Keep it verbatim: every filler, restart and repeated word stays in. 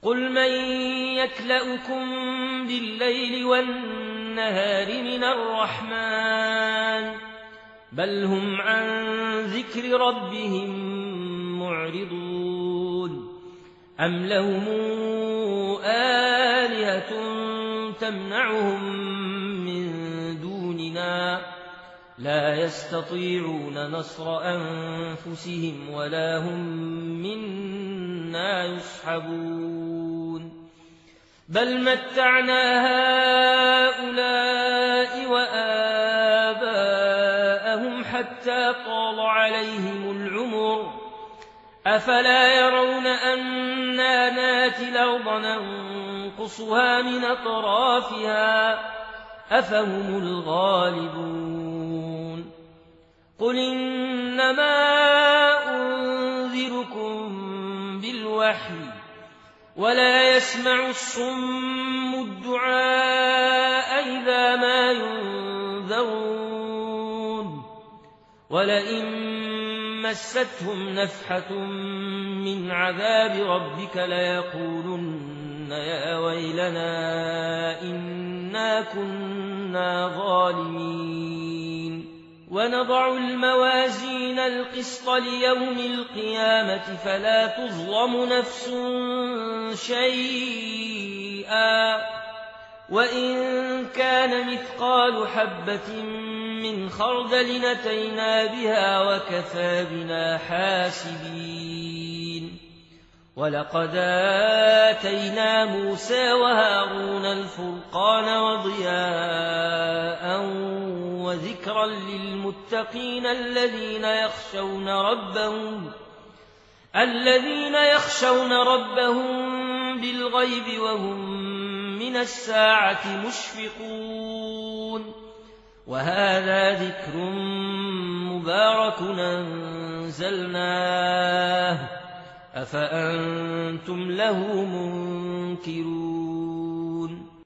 قل من يكلؤكم بالليل والنهار من الرحمن بل هم عن ذكر ربهم معرضون أم لهم آلهة تمنعهم من دوننا لا يستطيعون نصر أنفسهم ولا هم منا يصحبون بل متعنا هؤلاء وآباءهم حتى طال عليهم العمر أفلا يرون أنا ناتي الأرض ننقصها من أطرافها أفهم الغالبون قل إنما أنذركم بالوحي ولا يسمع الصم الدعاء إذا ما ينذرون ولئن مستهم نفحة من عذاب ربك ليقولن يا ويلنا إنا كنا ظالمين ونضع الموازين القسط ليوم القيامة فلا تظلم نفس شيئا وإن كان مثقال حبة من خردل أتينا بها وكفى بنا حاسبين ولقد آتينا موسى وهارون الفرقان وضياء وذكرا للمتقين الذين يخشون ربهم الذين يخشون ربهم بالغيب وهم من الساعة مشفقون وهذا ذكر مبارك أنزلناه أفأنتم له منكرون